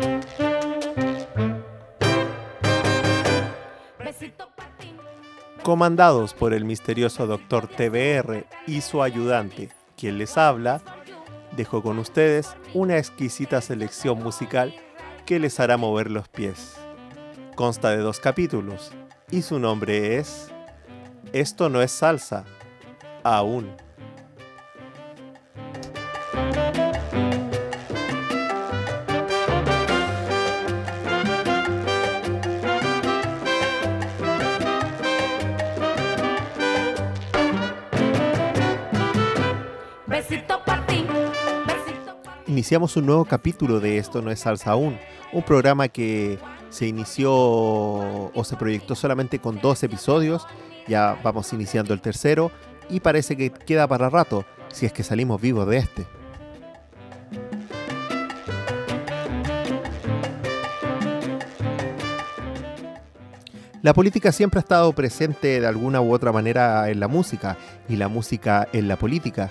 Comandados por el misterioso Dr. TBR y su ayudante, quien les habla, dejo con ustedes una exquisita selección musical que les hará mover los pies. Consta de 2 capítulos y su nombre es Esto no es salsa, aún. Iniciamos un nuevo capítulo de Esto no es salsa aún, un programa que se inició o se proyectó solamente con 2 episodios, ya vamos iniciando el tercero y parece que queda para rato, si es que salimos vivos de este. La política siempre ha estado presente de alguna u otra manera en la música y la música en la política.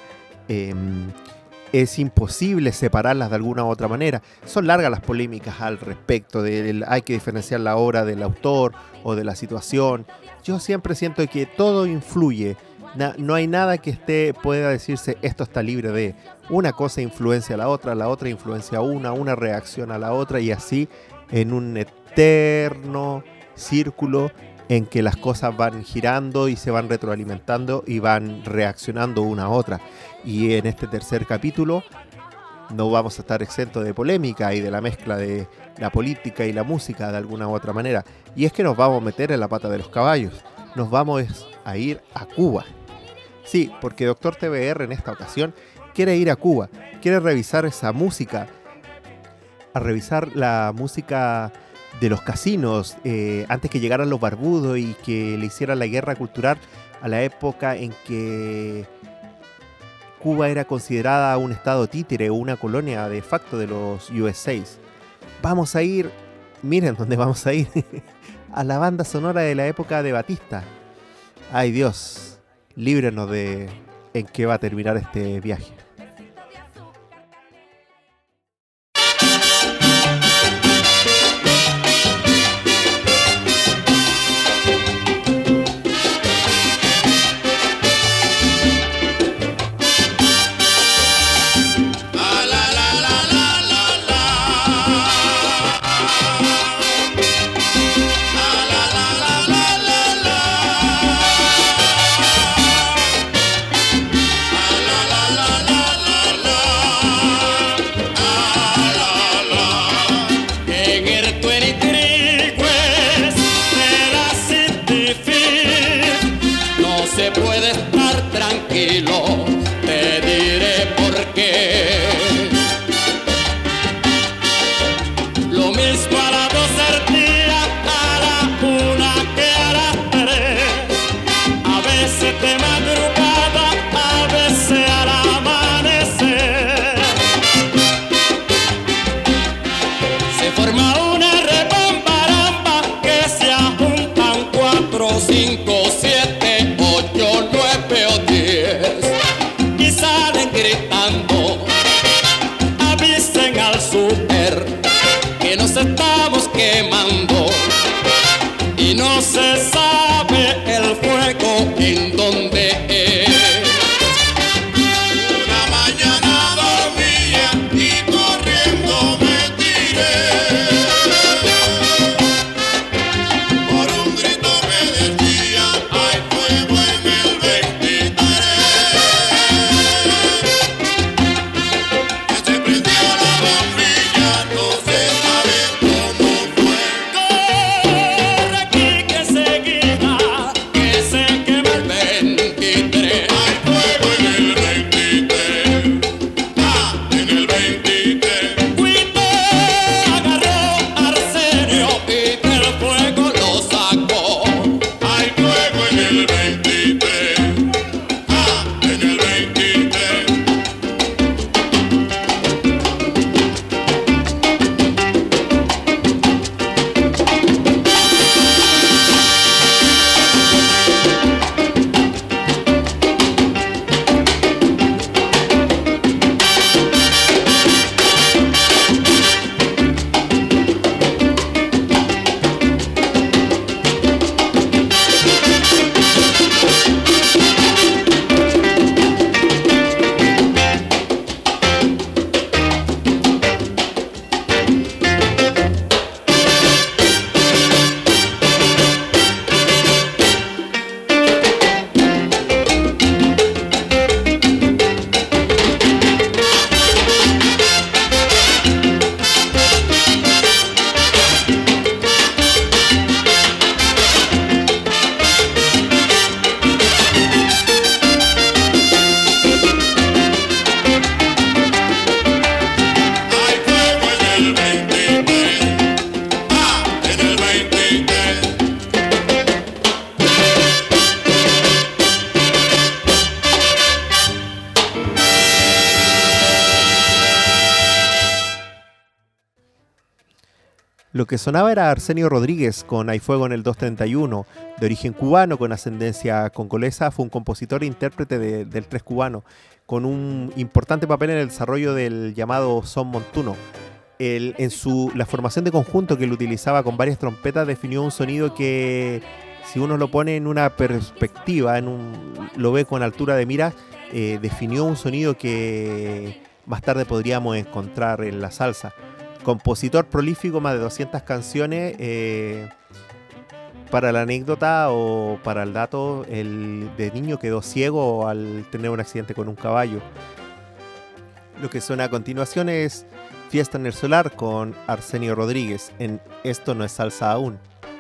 Es imposible separarlas de alguna u otra manera. Son largas las polémicas al respecto. Hay que diferenciar la obra del autor o de la situación. Yo siempre siento que todo influye. No hay nada que pueda decirse esto está libre de. Una cosa influencia a la otra influencia a una reacción a la otra y así en un eterno círculo en que las cosas van girando y se van retroalimentando y van reaccionando una a otra. Y en este tercer capítulo no vamos a estar exentos de polémica y de la mezcla de la política y la música de alguna u otra manera. Y es que nos vamos a meter en la pata de los caballos. Nos vamos a ir a Cuba. Sí, porque Dr. TBR en esta ocasión quiere ir a Cuba. Quiere revisar esa música. A revisar la música de los casinos, antes que llegaran los barbudos y que le hicieran la guerra cultural a la época en que Cuba era considerada un estado títere o una colonia de facto de los USAs. Vamos a ir, miren dónde vamos a ir, a la banda sonora de la época de Batista. Ay Dios, líbrenos de en qué va a terminar este viaje. Se prendió la bombilla, no se sabe cómo fue. Lo que sonaba era Arsenio Rodríguez con Hay Fuego en el 231, de origen cubano con ascendencia congolesa. Fue un compositor e intérprete del tres cubano, con un importante papel en el desarrollo del llamado son montuno. La formación de conjunto que él utilizaba con varias trompetas definió un sonido que, si uno lo pone en una perspectiva, lo ve con altura de mira, definió un sonido que más tarde podríamos encontrar en la salsa. Compositor prolífico, más de 200 canciones. Para la anécdota o para el dato, el de niño quedó ciego al tener un accidente con un caballo. Lo que suena a continuación es Fiesta en el Solar con Arsenio Rodríguez en Esto no es salsa aún.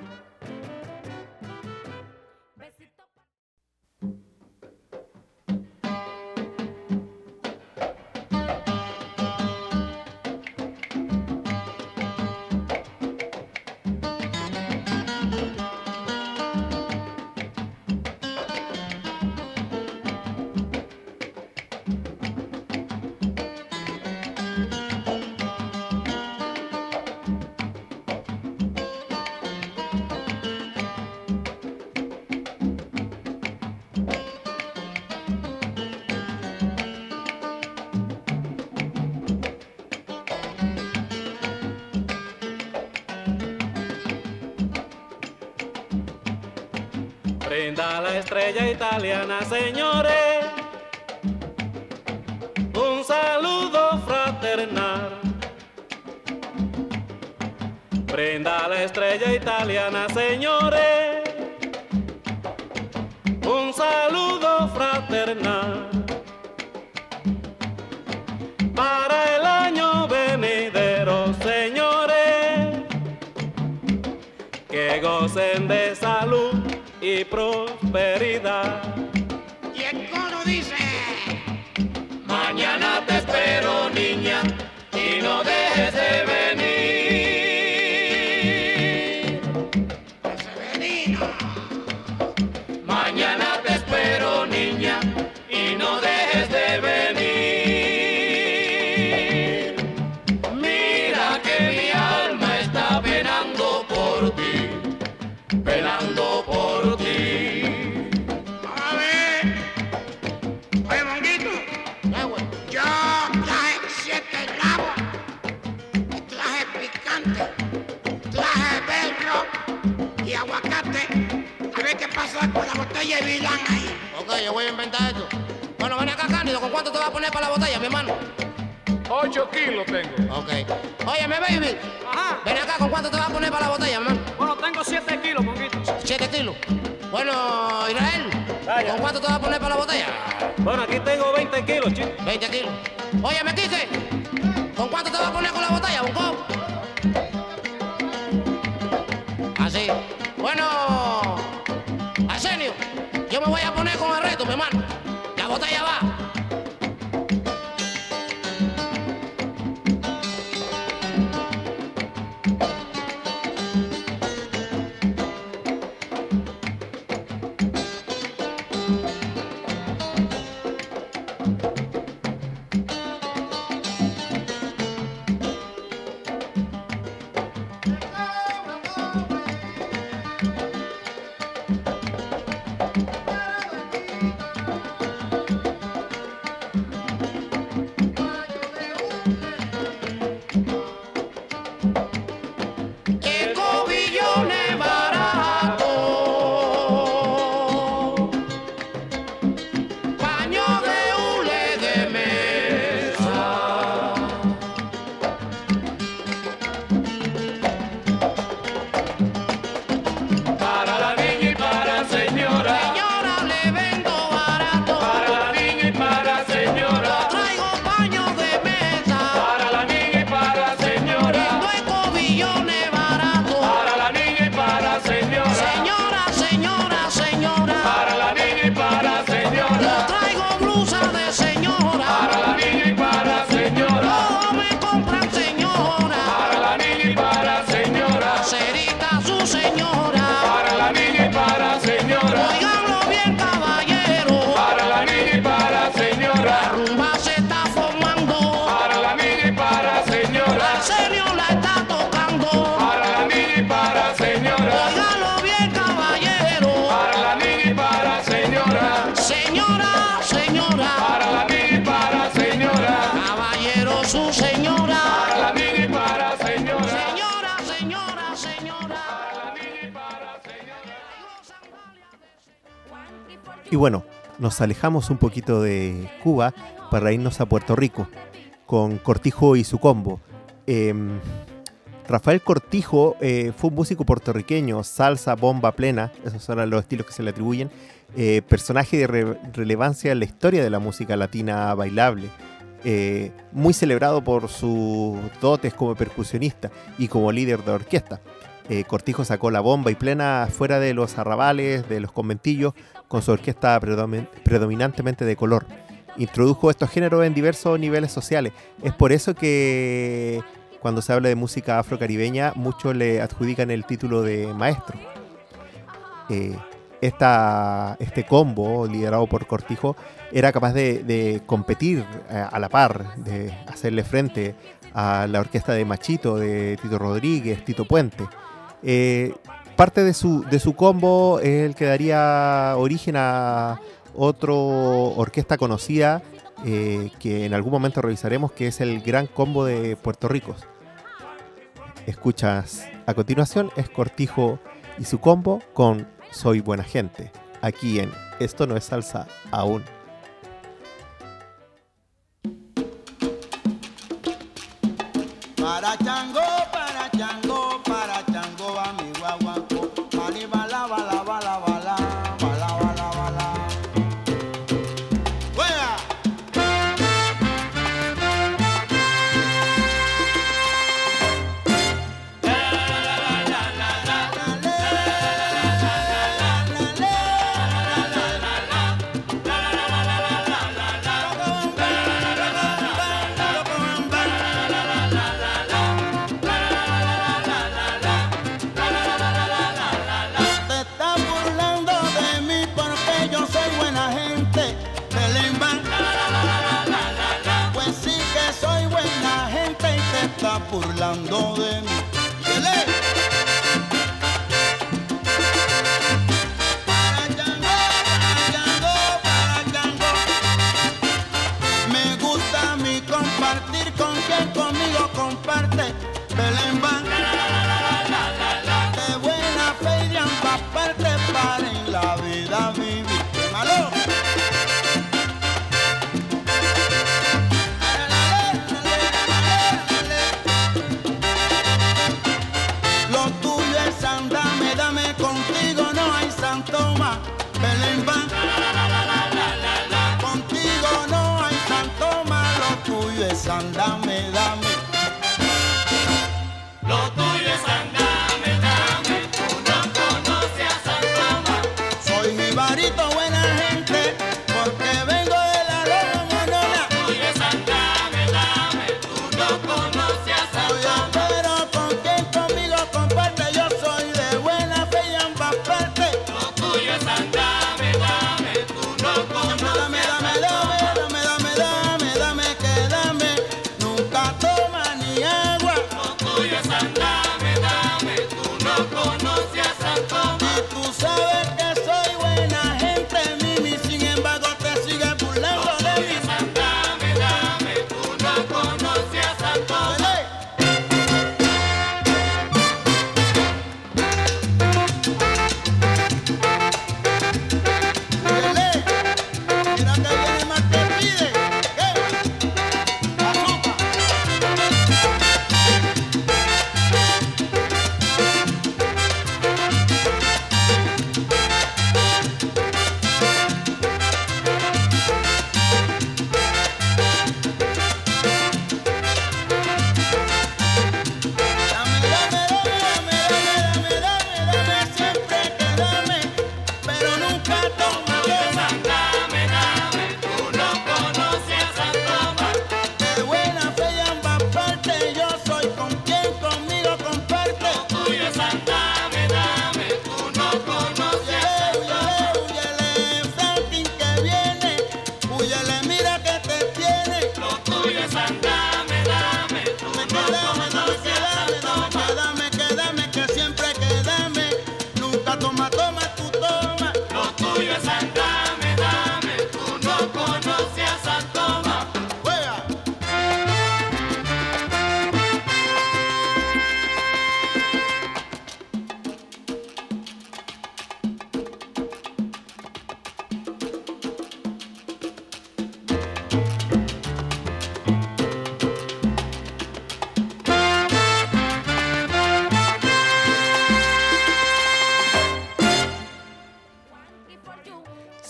Brinda la estrella italiana, señores, un saludo fraternal. Brinda la estrella italiana, señores, un saludo fraternal. Para el año venidero, señores, que gocen de salud y prosperidad. Y el coro dice: mañana te espero, niña, y no dejes de venir. ese venino. Mañana te espero, niña, y no dejes de venir. Mira que mi alma está penando por ti, penando por ti. A ver. Oye, Monguito, yo traje 7 rabos, traje picante, traje berro y aguacate. A ver qué pasa con la botella de Vilán ahí. Ok, yo voy a inventar esto. Bueno, ven acá, Cándido, ¿con cuánto te vas a poner para la botella, mi hermano? 8 kilos tengo. Ok. Óyeme, baby. Ajá. Ven acá, ¿con cuánto te vas a poner para la botella, mi hermano? Bueno, tengo 7 kilos, Monguito. 7 kilos. Bueno, Israel, Vaya. ¿con cuánto te vas a poner para la botella? Bueno, aquí tengo 20 kilos, chico. 20 kilos. Óyeme, Quique, ¿con cuánto te vas a poner con la botella, Bunco? Así. Bueno, Arsenio, yo me voy a poner con el reto, mi hermano. La botella va. señora, señora. Y bueno, nos alejamos un poquito de Cuba para irnos a Puerto Rico con Cortijo y su combo. Rafael Cortijo fue un músico puertorriqueño, salsa, bomba plena, esos son los estilos que se le atribuyen, personaje de relevancia en la historia de la música latina bailable, muy celebrado por sus dotes como percusionista y como líder de orquesta. Cortijo sacó la bomba y plena fuera de los arrabales, de los conventillos, con su orquesta predominantemente de color. Introdujo estos géneros en diversos niveles sociales. Es por eso que cuando se habla de música afrocaribeña, muchos le adjudican el título de maestro. Este combo, liderado por Cortijo, era capaz de competir a la par, de hacerle frente a la orquesta de Machito, de Tito Rodríguez, Tito Puente. Parte de su combo es el que daría origen a otra orquesta conocida que en algún momento revisaremos, que es el Gran Combo de Puerto Rico. Escuchas a continuación, es Cortijo y su combo con Soy Buena Gente, aquí en Esto No Es Salsa Aún. Para Chango, para Chango, para Chango va mi guaguancó. Mali bala, bala, bala, bala, bala, bala, bala. ¡Juega! Te estás burlando de mí porque yo soy buena gente. Belemba. Pues sí que soy buena gente y te estás burlando de mí. Dile. Para Chango, para Chango, para Chango. Me gusta a mí compartir con quien conmigo comparte. Belemba. De buena fe y de ambas partes para en la vida vivir. ¡Qué malo!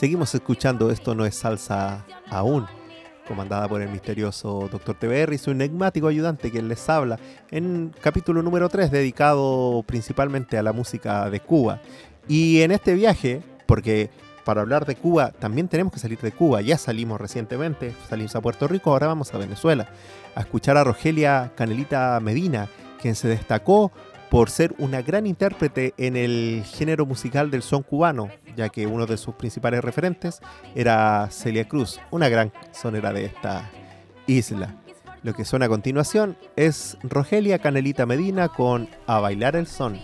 Seguimos escuchando Esto no es salsa aún, comandada por el misterioso Dr. TBR y su enigmático ayudante que les habla, en capítulo número 3, dedicado principalmente a la música de Cuba. Y en este viaje, porque para hablar de Cuba también tenemos que salir de Cuba, ya salimos recientemente, salimos a Puerto Rico, ahora vamos a Venezuela, a escuchar a Rogelia Canelita Medina, quien se destacó por ser una gran intérprete en el género musical del son cubano, ya que uno de sus principales referentes era Celia Cruz, una gran sonera de esta isla. Lo que suena a continuación es Rogelia Canelita Medina con A Bailar el Son.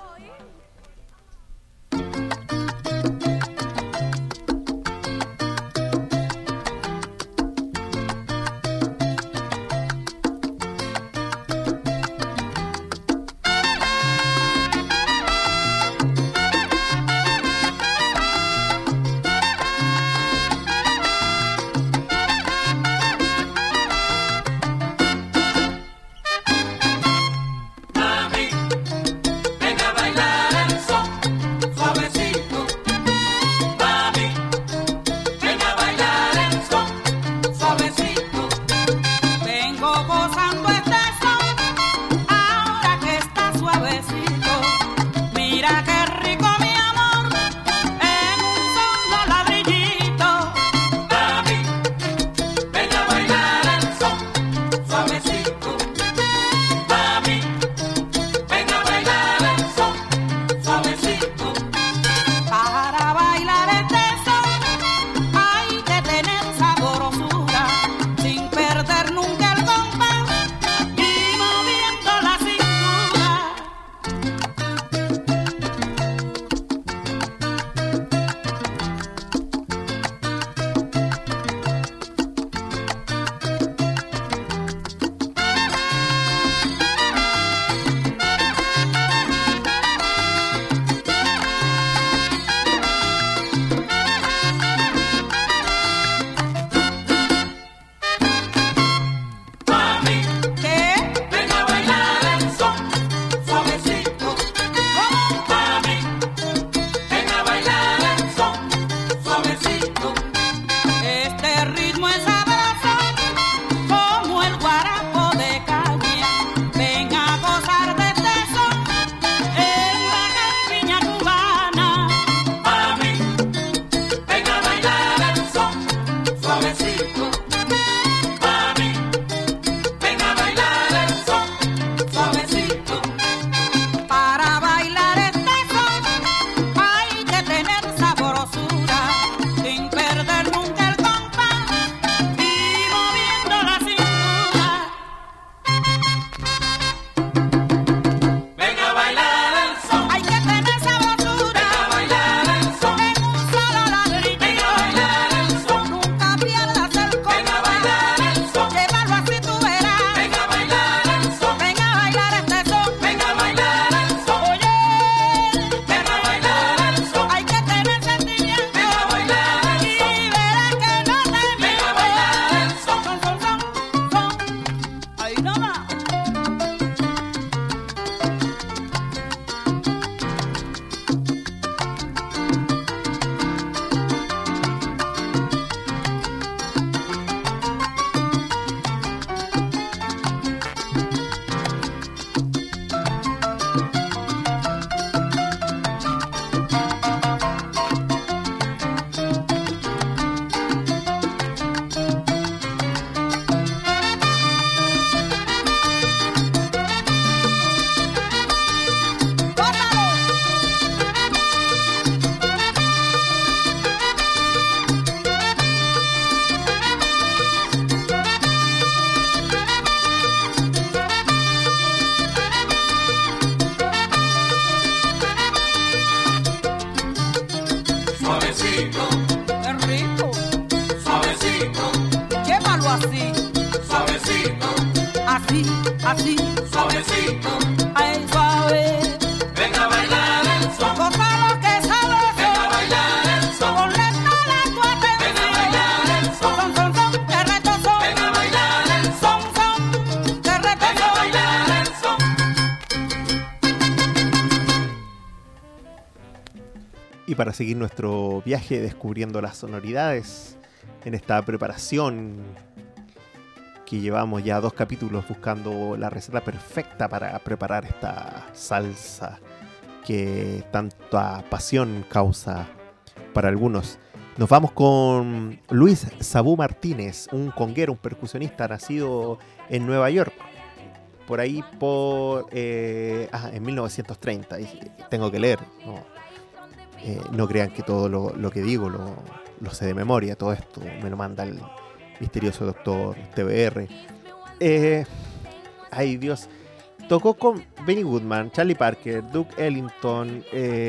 así, suavecito, ay suave. Venga a bailar el son, goza lo que sabes. Venga a bailar el son, ponle toda tu atención. Venga a bailar el son, son, son, que reto son. Venga a bailar el son, son, que reto son. Venga a bailar el son. Y para seguir nuestro viaje descubriendo las sonoridades en esta preparación que llevamos ya 2 capítulos buscando la receta perfecta para preparar esta salsa que tanta pasión causa para algunos. Nos vamos con Luis Sabú Martínez, un conguero, un percusionista nacido en Nueva York, por ahí en 1930. Y tengo que leer, no crean que todo lo que digo lo sé de memoria, todo esto me lo manda el misterioso doctor TBR. Ay Dios, tocó con Benny Goodman, Charlie Parker, Duke Ellington,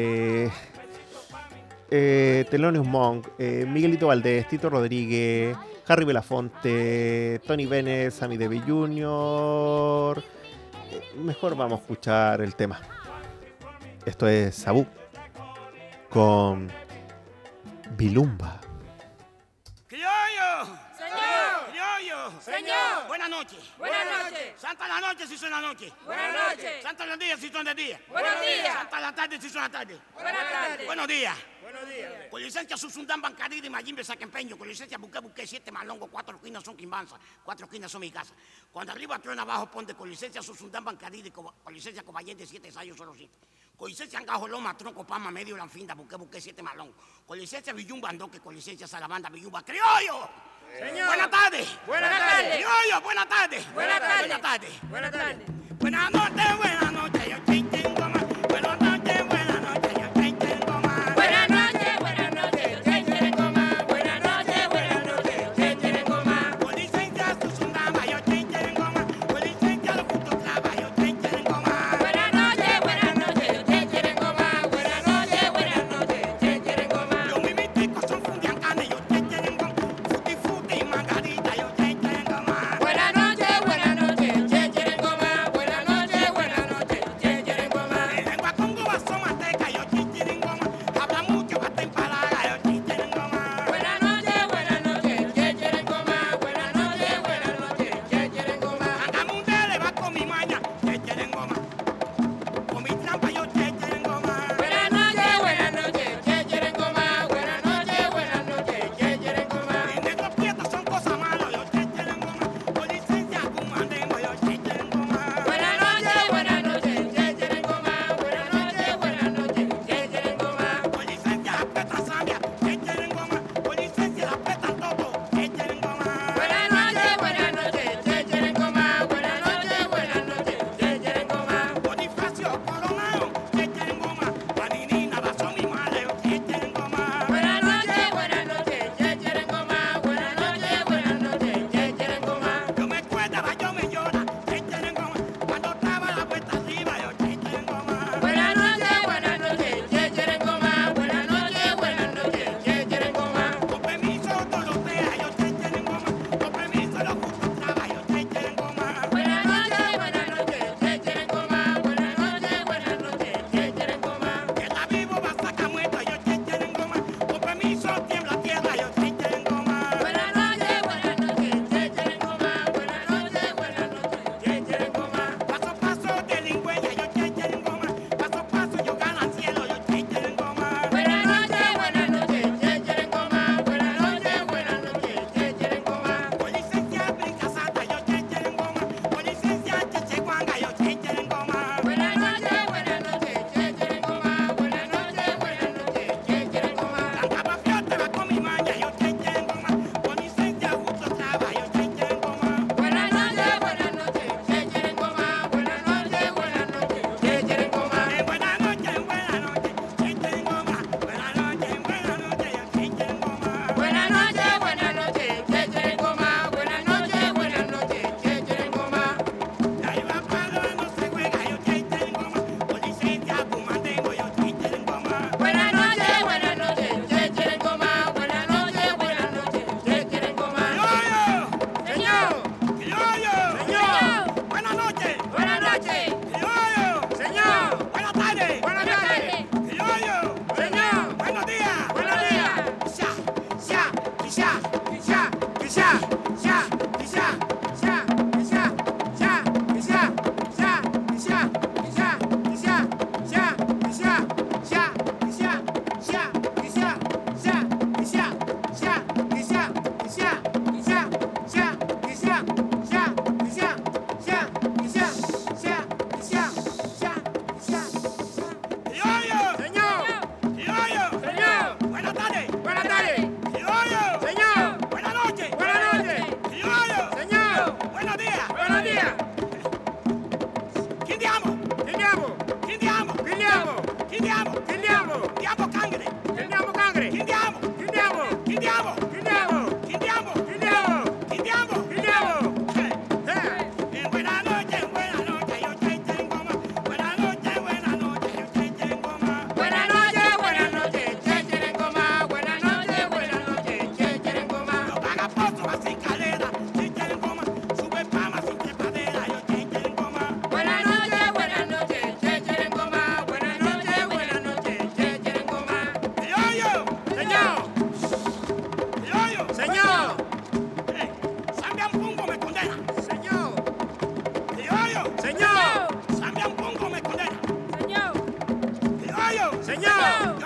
Thelonious Monk, Miguelito Valdés, Tito Rodríguez, Harry Belafonte, Tony Bennett, Sammy Davis Jr. Mejor vamos a escuchar el tema. Esto es Sabú con Bilumba. ¡Criollo! Señor. ¡Criollo! Señor. Buenas noches. Buenas noches. Santa la noche si son la noche. Buenas noches. Santa los días si son de día. Buenos días. Santa la tarde si son la tarde. Buenas tardes. Buenos días. Buenos días. Con licencia Susundán Bancaridi y Mayimbe Saquempeño. Con licencia Buque 7 Malongo. 4 esquinas son Quimbanza. 4 esquinas son mi casa. Cuando arriba truena abajo ponte con licencia Susundán Bancaridi. Con licencia Cobayente 7 ensayos solo 7. Con licencia Angajo Loma, Tronco Pama, Medio Lanfinda, Buque 7 Malongo. Con licencia Villumba Andoque. Con licencia Salabanda Villumba. ¡Criollo! Señor. Buenas tardes. Buenas tardes. Criollo, buenas tardes. Buenas tardes. Buenas tardes. Buenas tardes. Buenas noches, buenas noches, yo chin goma. Buenas noches, buenas noches, yo chin goma. Buenas noches, buenas noches, chéchere coma. Buenas noches, chéchere coma. Con licencia Susundama, yo chin goma. Con licencia los putos clava, yo chin goma. Buenas noches, chéchere coma. Buenas noches, chéchere coma. Yo mi mitico son fundiancane, yo chin goma. Futi y margarita, yo chin goma. Buenas noches, chéchere coma. Buenas noches,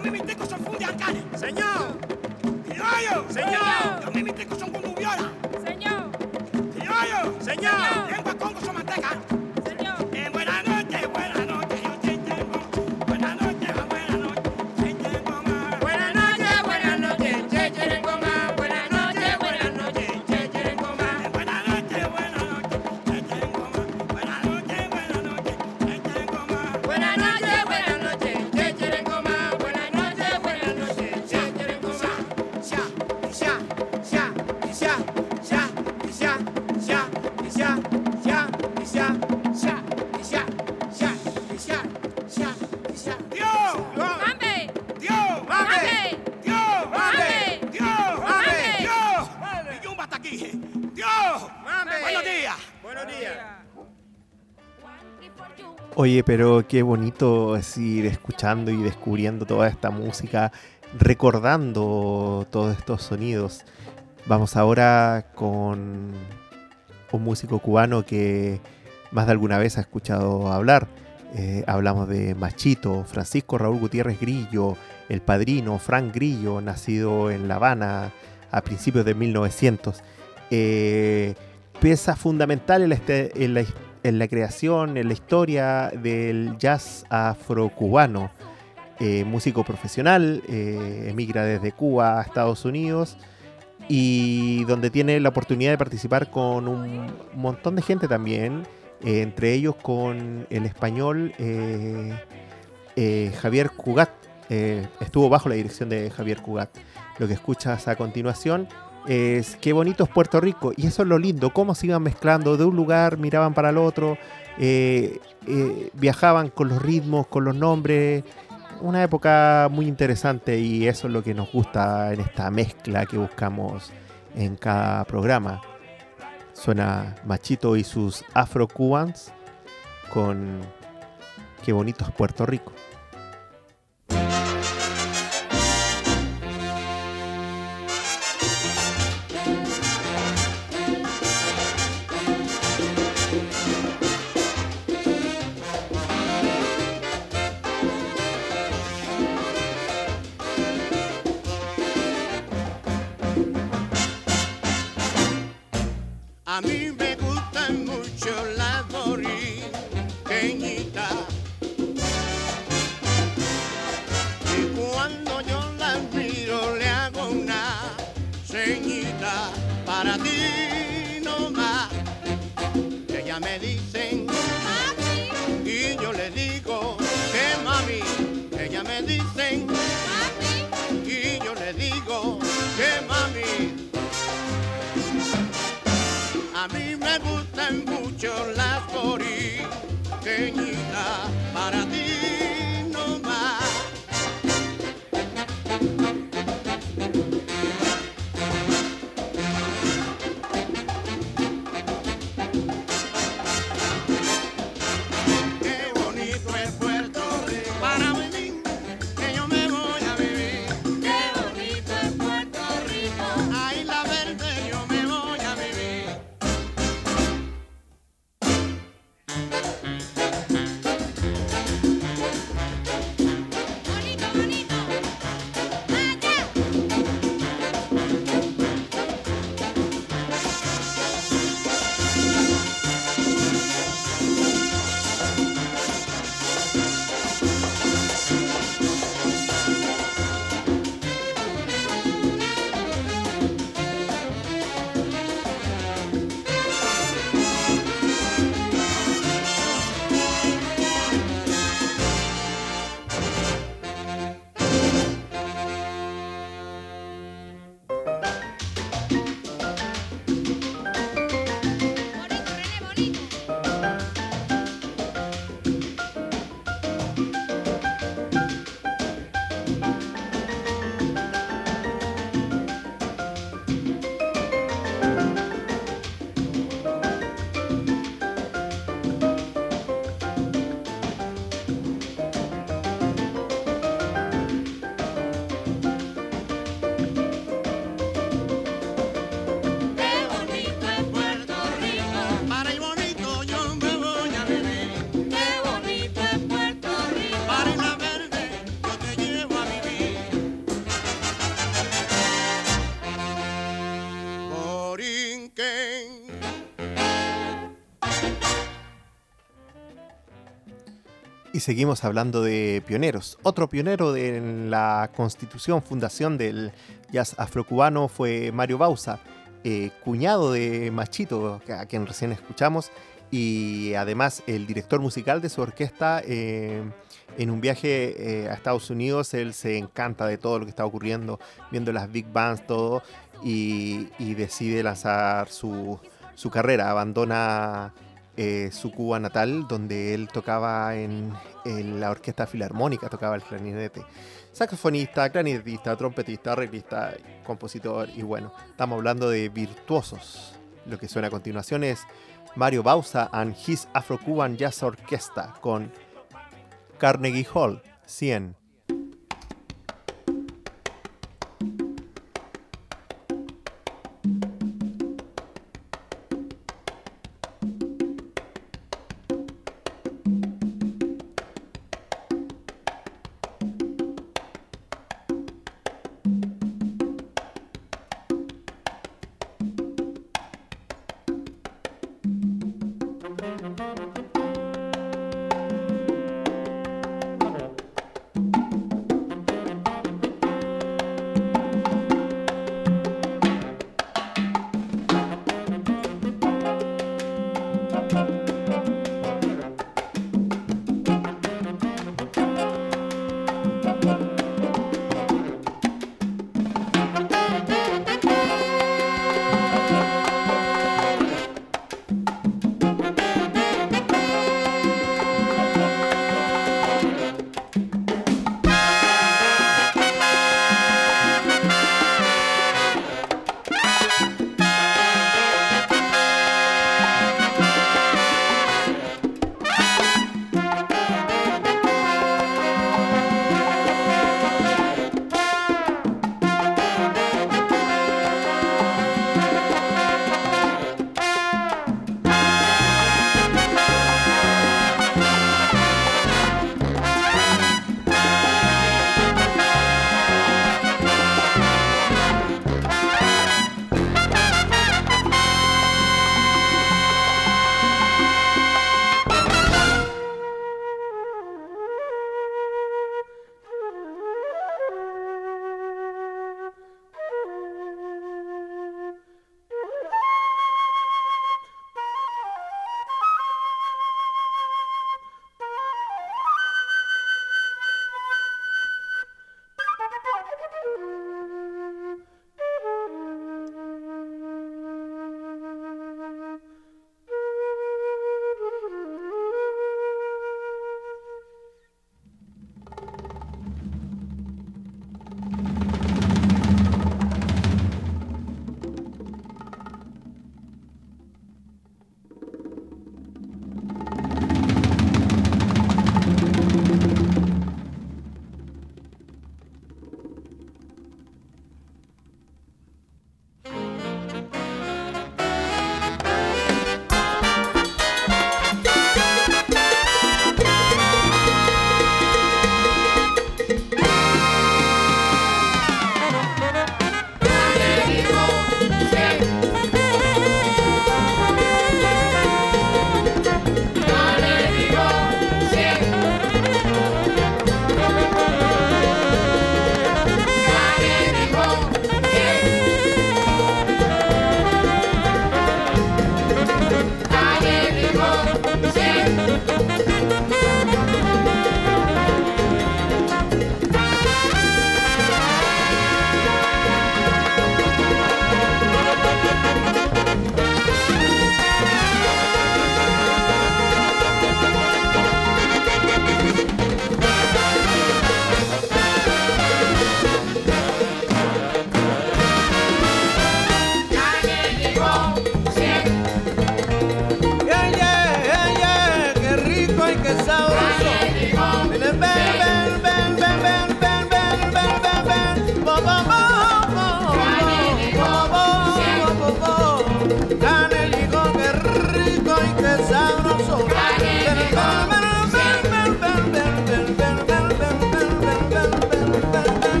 Yo me mitico son fundi arcane. Señor. Criollo. Señor. Yo me mitico son como viola. Señor. Criollo. Señor. Lengua congo son manteca. Señor. Buenas noches, yo te tengo. Buenas noches, te tengo más. Buenas noches, che Cherengoma. Buenas noches, che Cherengoma. Buenas noches, te tengo más. Buenas noches, te tengo más. Buenas noches, che Cherengoma. Buenas noches, che Cherengoma. Dios, Mame. Dios, Mame. Dios, Mame. Dios, Mame. Dios. Mi yumba está aquí. Dios. Mame. Buenos días. Buenos días. Oye, pero qué bonito es ir escuchando y descubriendo toda esta música, recordando todos estos sonidos. Vamos ahora con un músico cubano que más de alguna vez ha escuchado hablar. Hablamos de Machito, Francisco Raúl Gutiérrez Grillo, el padrino Frank Grillo, nacido en La Habana a principios de 1900. Pieza fundamental en la creación, en la historia del jazz afrocubano. Músico profesional, emigra desde Cuba a Estados Unidos y donde tiene la oportunidad de participar con un montón de gente también, entre ellos con el español Javier Cugat. Estuvo bajo la dirección de Javier Cugat. Lo que escuchas a continuación es Qué bonito es Puerto Rico, y eso es lo lindo, cómo se iban mezclando de un lugar, miraban para el otro, viajaban con los ritmos, con los nombres. Una época muy interesante, y eso es lo que nos gusta en esta mezcla que buscamos en cada programa. Suena Machito y sus Afro-Cubans con Qué bonito es Puerto Rico. A mí me gustan mucho las boriqueñitas Y seguimos hablando de pioneros. Otro pionero de la constitución, fundación del jazz afrocubano fue Mario Bauza, cuñado de Machito, a quien recién escuchamos, y además el director musical de su orquesta. En un viaje a Estados Unidos, él se encanta de todo lo que está ocurriendo, viendo las big bands, todo, y decide lanzar su carrera. Abandona su Cuba natal, donde él tocaba en la orquesta filarmónica, tocaba el clarinete. Saxofonista, clarinetista, trompetista, arreglista, compositor, y bueno, estamos hablando de virtuosos. Lo que suena a continuación es Mario Bauza and His Afro-Cuban Jazz Orchestra con Carnegie Hall 100.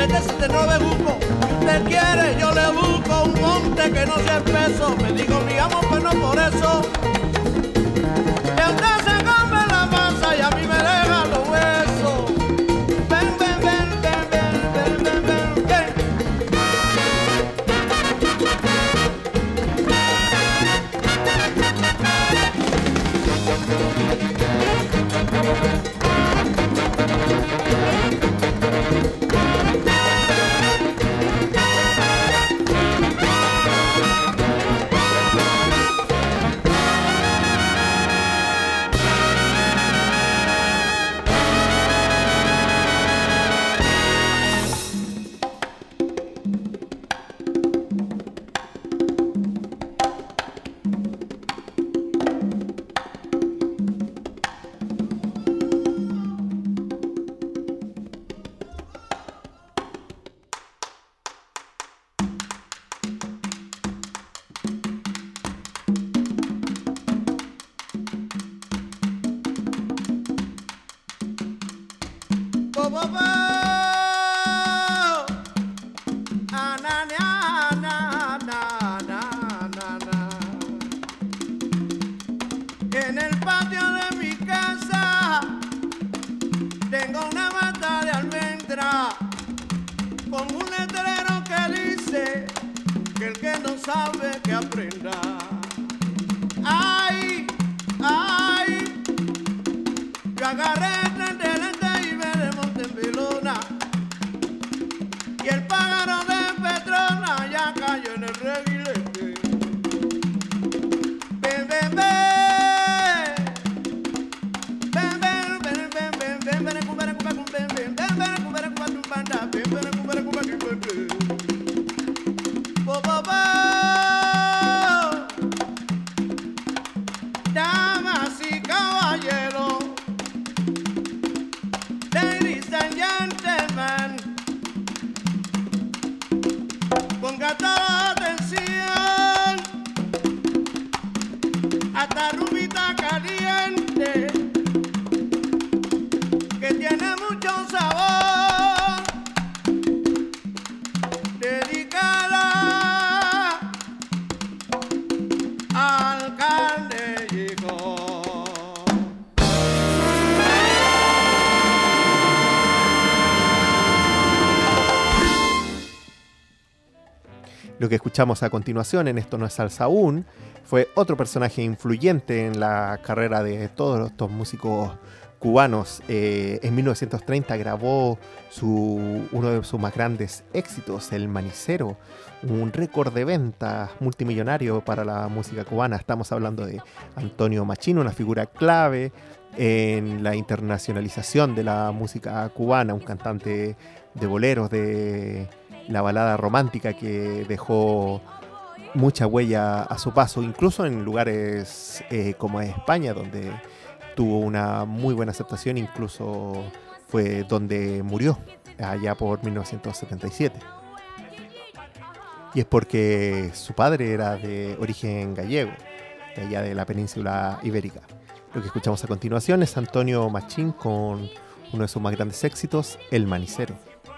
vete si te no bebuco. Te quiere, yo le busco un monte que no sea espeso. Me digo mi amor, pues no por eso. Que usted se come la masa y a mí me deja los huesos. Ven, ven, ven, ven, ven, ven, ven, ven, ven. En el patio de mi casa tengo una mata de almendra con un letrero que dice que el que no sabe que aprenda. Ay, ay, yo agarré el delante y me desmonté en Vilona y el pájaro de Petrona ya cayó en el reguilete. Ven, ven, ven. Damas y caballeros, ladies and gentlemen, ponga toda atención a esta rumbita caliente que tiene mucho sabor, dedicada al Candellico. Lo que escuchamos a continuación en Esto no es salsa aún fue otro personaje influyente en la carrera de todos estos músicos cubanos. En 1930 grabó uno de sus más grandes éxitos, El Manicero, un récord de ventas multimillonario para la música cubana. Estamos hablando de Antonio Machín, una figura clave en la internacionalización de la música cubana, un cantante de boleros, de la balada romántica que dejó mucha huella a su paso, incluso en lugares como España, donde tuvo una muy buena aceptación, incluso fue donde murió, allá por 1977. Y es porque su padre era de origen gallego, de allá de la península ibérica. Lo que escuchamos a continuación es Antonio Machín con uno de sus más grandes éxitos, El Manicero.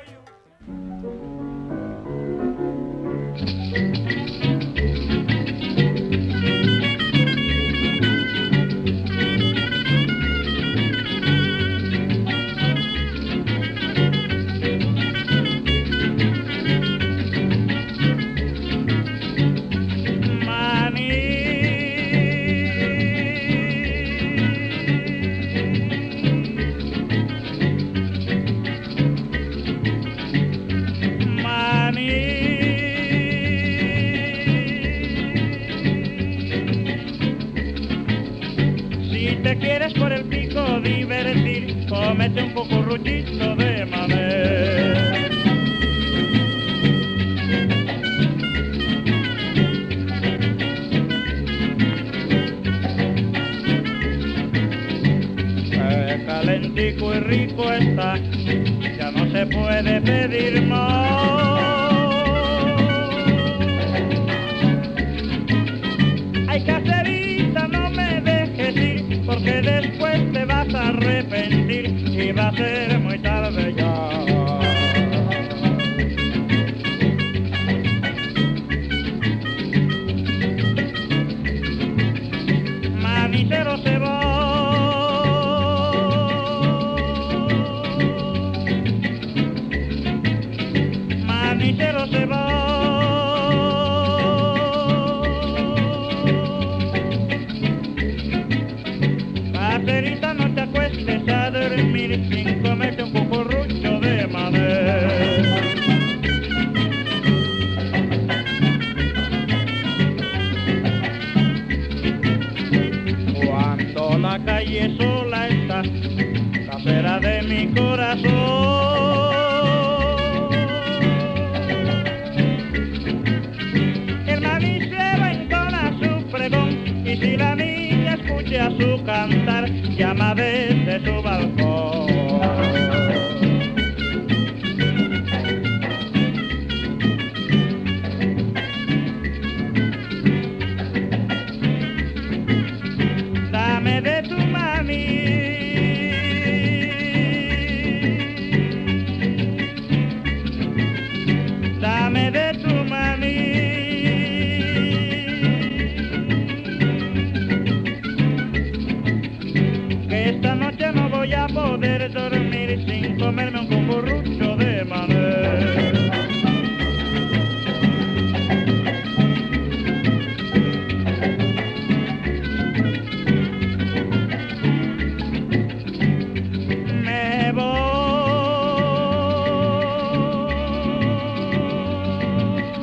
Cómete un poco ruchito de mamé. Calentico y rico está, ya no se puede pedir más. Ay, caserita, no me dejes ir, porque después te vas a arrepentir y va a ser muy tarde ya. cenicero se va. Parcerita, no te acuestes a dormir sin comerte un cucurrucho de madera. Cuando la calle sola está, casera de mi corazón, el manicero entona su pregón, y si la niña escucha su cantar, llama desde su balcón. Dame de tu mami, dame de tu mami, que esta noche no voy a poder dormir sin comerme un cucurrucho de maní. Me voy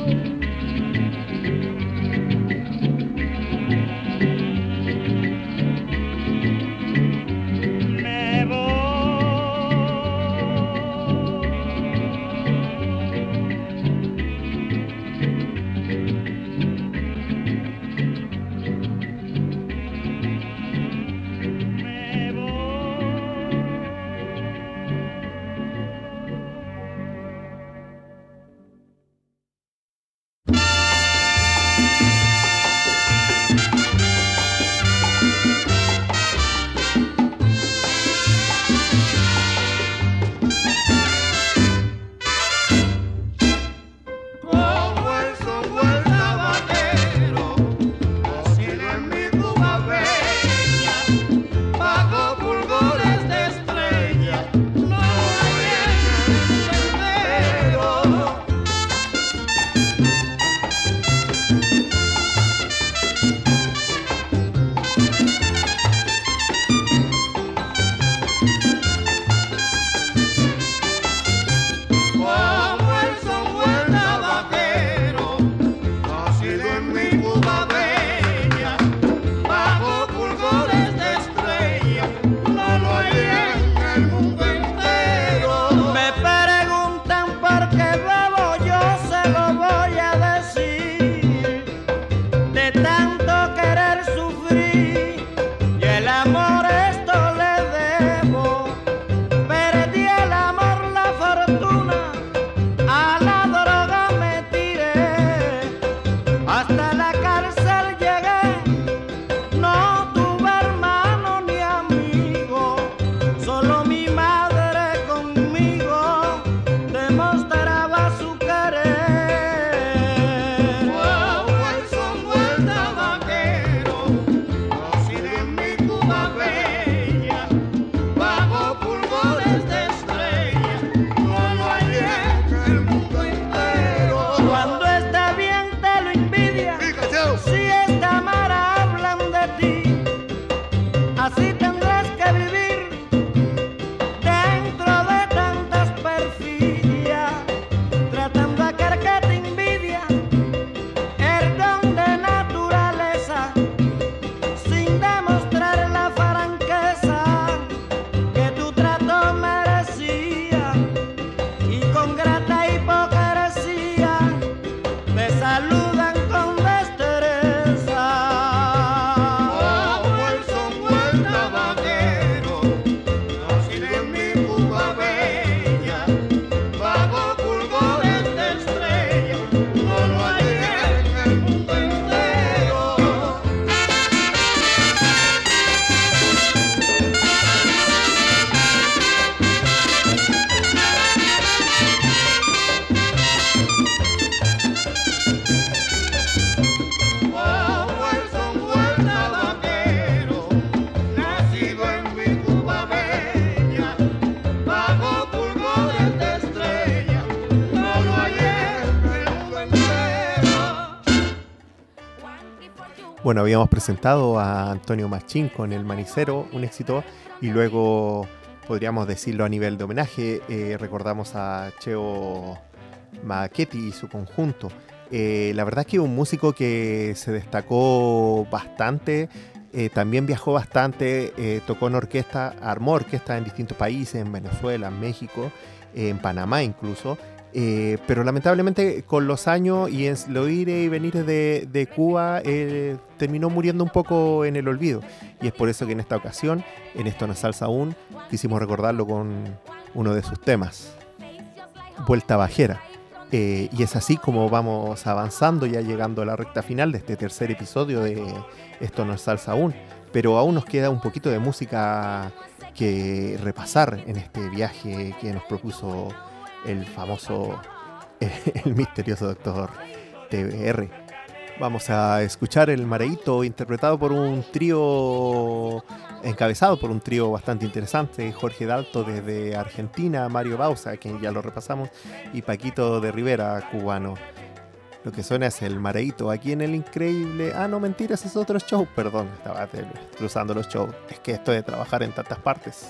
Bueno, habíamos presentado a Antonio Machín con El Manicero, un éxito, y luego, podríamos decirlo a nivel de homenaje, recordamos a Cheo Macchetti y su conjunto. La verdad es que un músico que se destacó bastante, también viajó bastante, tocó en orquesta, armó orquesta en distintos países, en Venezuela, en México, en Panamá incluso. Pero lamentablemente con los años y en lo ir y venir de Cuba terminó muriendo un poco en el olvido, y es por eso que en esta ocasión, en Esto no es salsa aún, quisimos recordarlo con uno de sus temas, Vuelta Bajera. Y es así como vamos avanzando, ya llegando a la recta final de este tercer episodio de Esto no es salsa aún, pero aún nos queda un poquito de música que repasar en este viaje que nos propuso el famoso, el misterioso doctor TBR. Vamos a escuchar El Mareíto, interpretado por un trío, encabezado por un trío bastante interesante: Jorge Dalto desde Argentina, Mario Bausa, que ya lo repasamos, y Paquito de Rivera, cubano. Lo que suena es El Mareíto, aquí en el increíble... Ah, no, mentira, ese es otro show, perdón, estaba cruzando los shows. Es que esto de trabajar en tantas partes.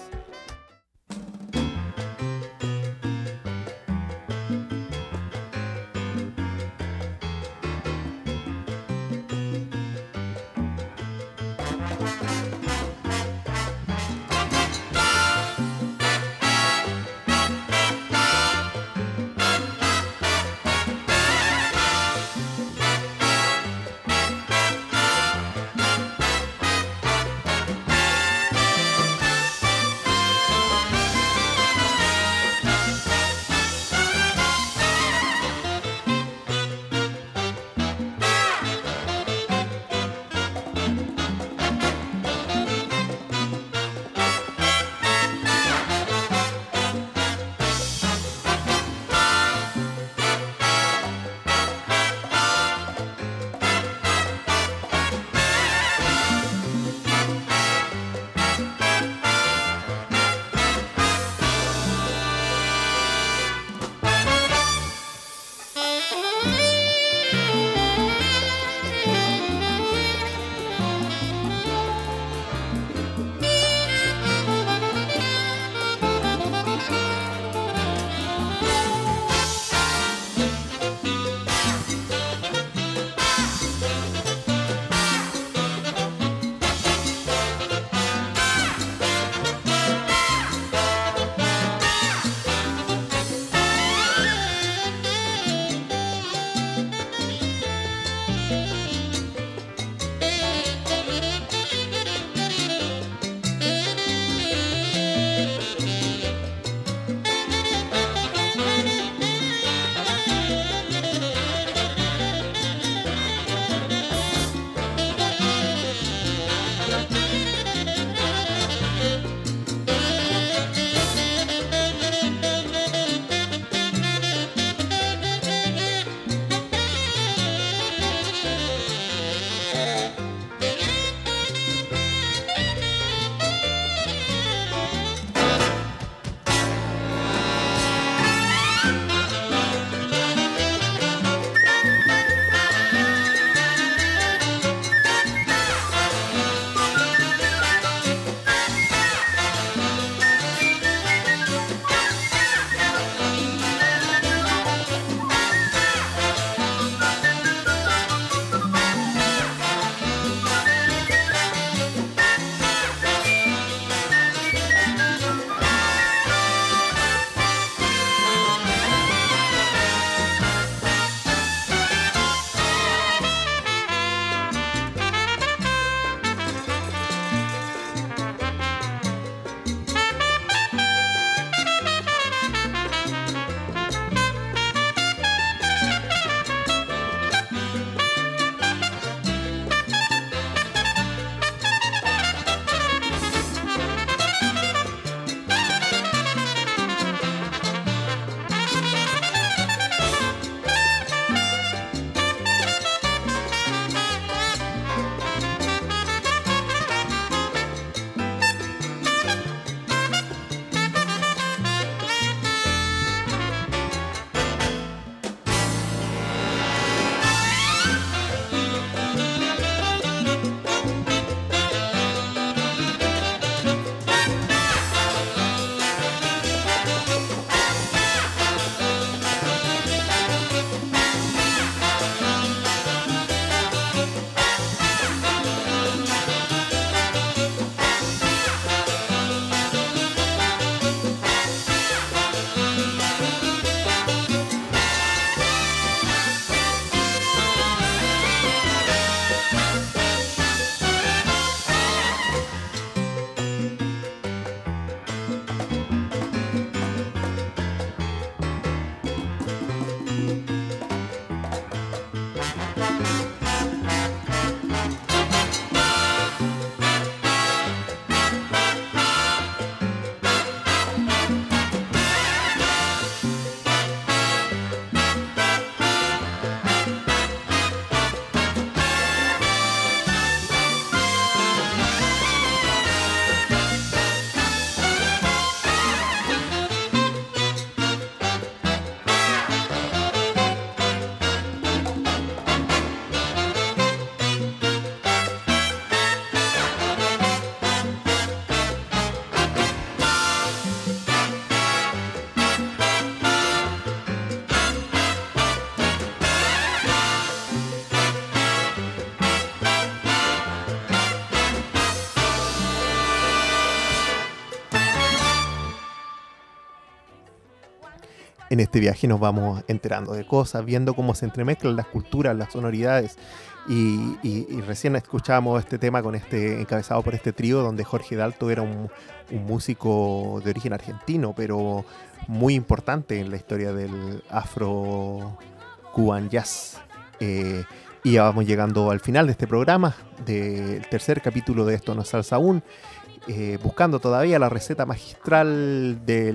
En este viaje nos vamos enterando de cosas, viendo cómo se entremezclan las culturas, las sonoridades. Y recién escuchábamos este tema encabezado por este trío donde Jorge Dalto era un músico de origen argentino, pero muy importante en la historia del afro-cuban jazz. Y ya vamos llegando al final de este programa, del tercer capítulo de Esto no es salsa aún, buscando todavía la receta magistral de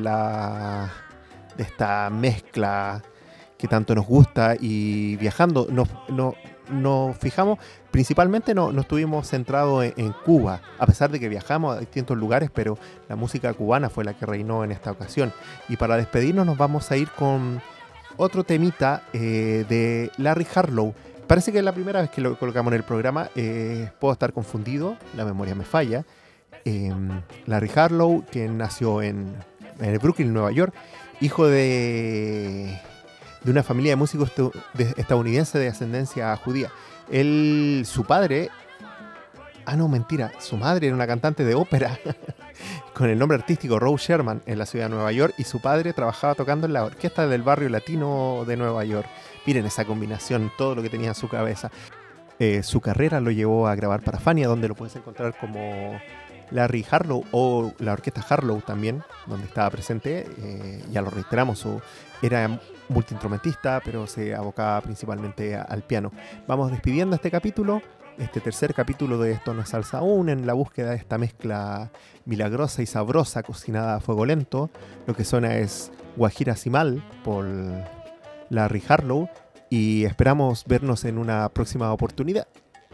esta mezcla que tanto nos gusta, y viajando nos fijamos, principalmente no estuvimos centrados en Cuba, a pesar de que viajamos a distintos lugares, pero la música cubana fue la que reinó en esta ocasión. Y para despedirnos nos vamos a ir con otro temita de Larry Harlow. Parece que es la primera vez que lo colocamos en el programa, puedo estar confundido, la memoria me falla. Larry Harlow, que nació en Brooklyn, Nueva York, hijo de una familia de músicos estadounidenses de ascendencia judía. Su padre... su madre era una cantante de ópera con el nombre artístico Rose Sherman en la ciudad de Nueva York, y su padre trabajaba tocando en la orquesta del barrio latino de Nueva York. Miren esa combinación, todo lo que tenía en su cabeza. Su carrera lo llevó a grabar para Fania, donde lo puedes encontrar como Larry Harlow, o la orquesta Harlow también, donde estaba presente. Ya lo reiteramos, era multiinstrumentista, pero se abocaba principalmente al piano. Vamos despidiendo este capítulo, este tercer capítulo de Esto no es salsa aún, en la búsqueda de esta mezcla milagrosa y sabrosa cocinada a fuego lento. Lo que suena es Guajira Simal por Larry Harlow, y esperamos vernos en una próxima oportunidad.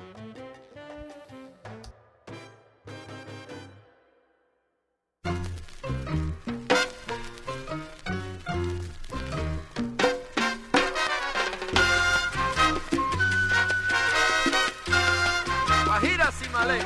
Guajira Simalé.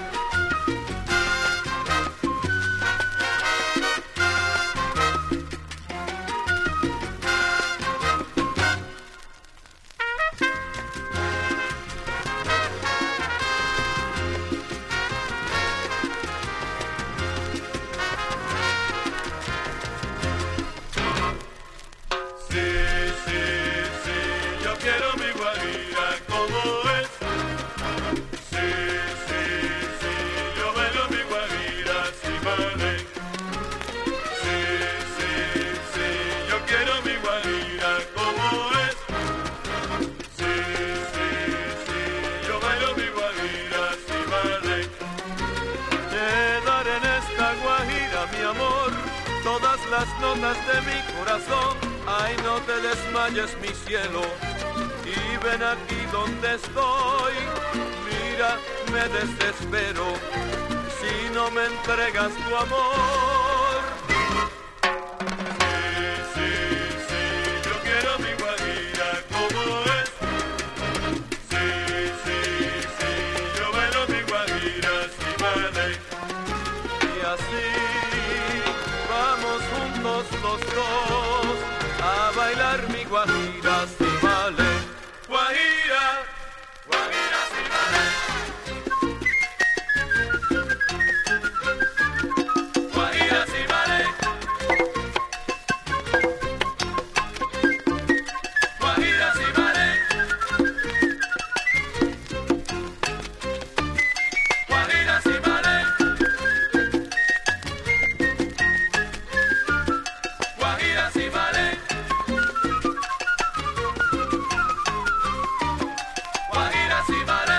Las notas de mi corazón, ay, no te desmayes, mi cielo, y ven aquí donde estoy. Mira, me desespero si no me entregas tu amor. Sí, yo quiero mi guajira como es. Sí, yo bailo mi guajira, sí, vale. Y así los dos a bailar mi guajira Simale. Guajira, guajira Simale. Guajira Simale. Guajira Simale. Guajira Simale. Guajira Simale. Guajira Simale.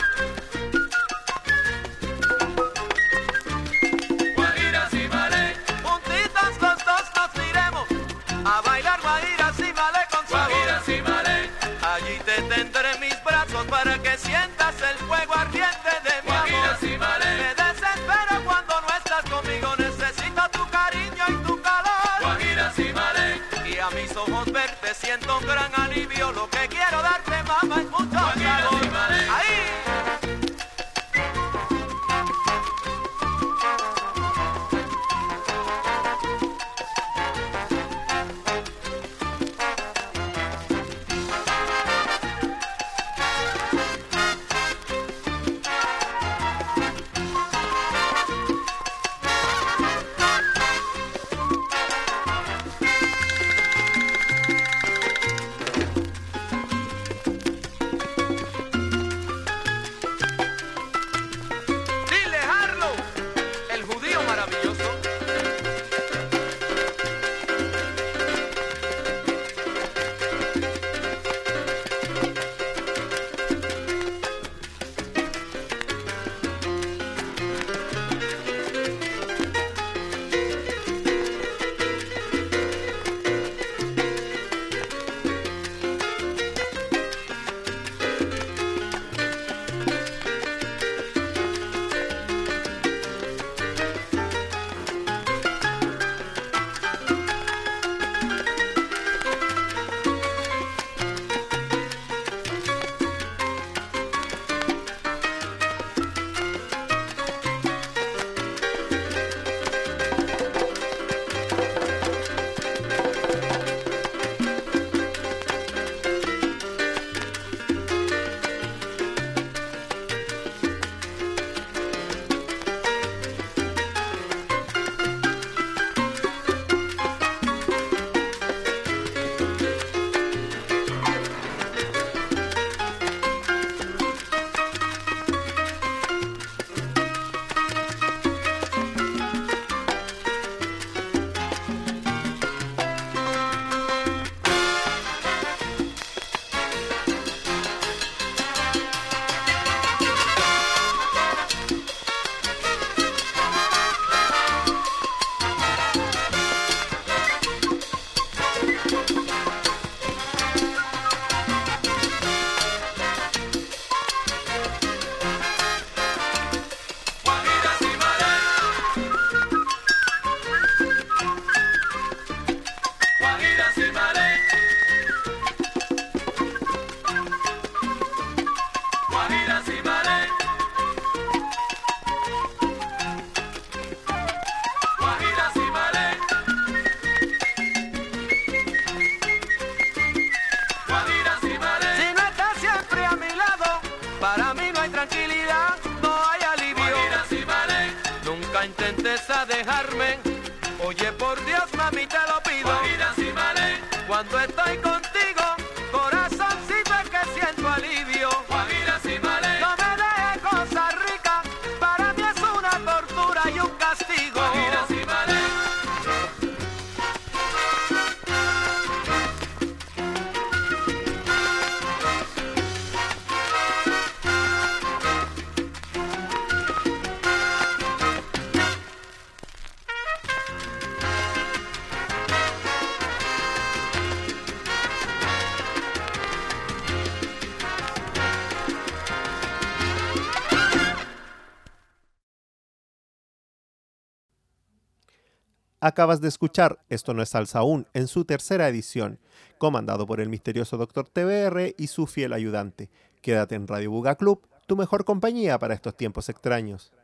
Guajira Simale. Juntitos los dos nos iremos a bailar Guajira Simale con sabor. Guajira Simale. Allí te tendré en mis brazos para que sientas el fuego ardiente de mi amor. Guajira Simale. Me desespero cuando no estás conmigo, necesito tu cariño y tu calor. Guajira Simale. Y a mis ojos verte siento un gran alivio, lo que quiero darte, mamá, es mucho sabor. Ahí. a dejarme. Oye, por Dios, mami, te lo pido. Cuando estoy contigo, corazoncito, es que siento alivio. No me dejes cosas ricas, para mí es una tortura y un castigo. Acabas de escuchar Esto no es salsa aún en su tercera edición, comandado por el misterioso Dr. TBR y su fiel ayudante. Quédate en Radio Buga Club, tu mejor compañía para estos tiempos extraños.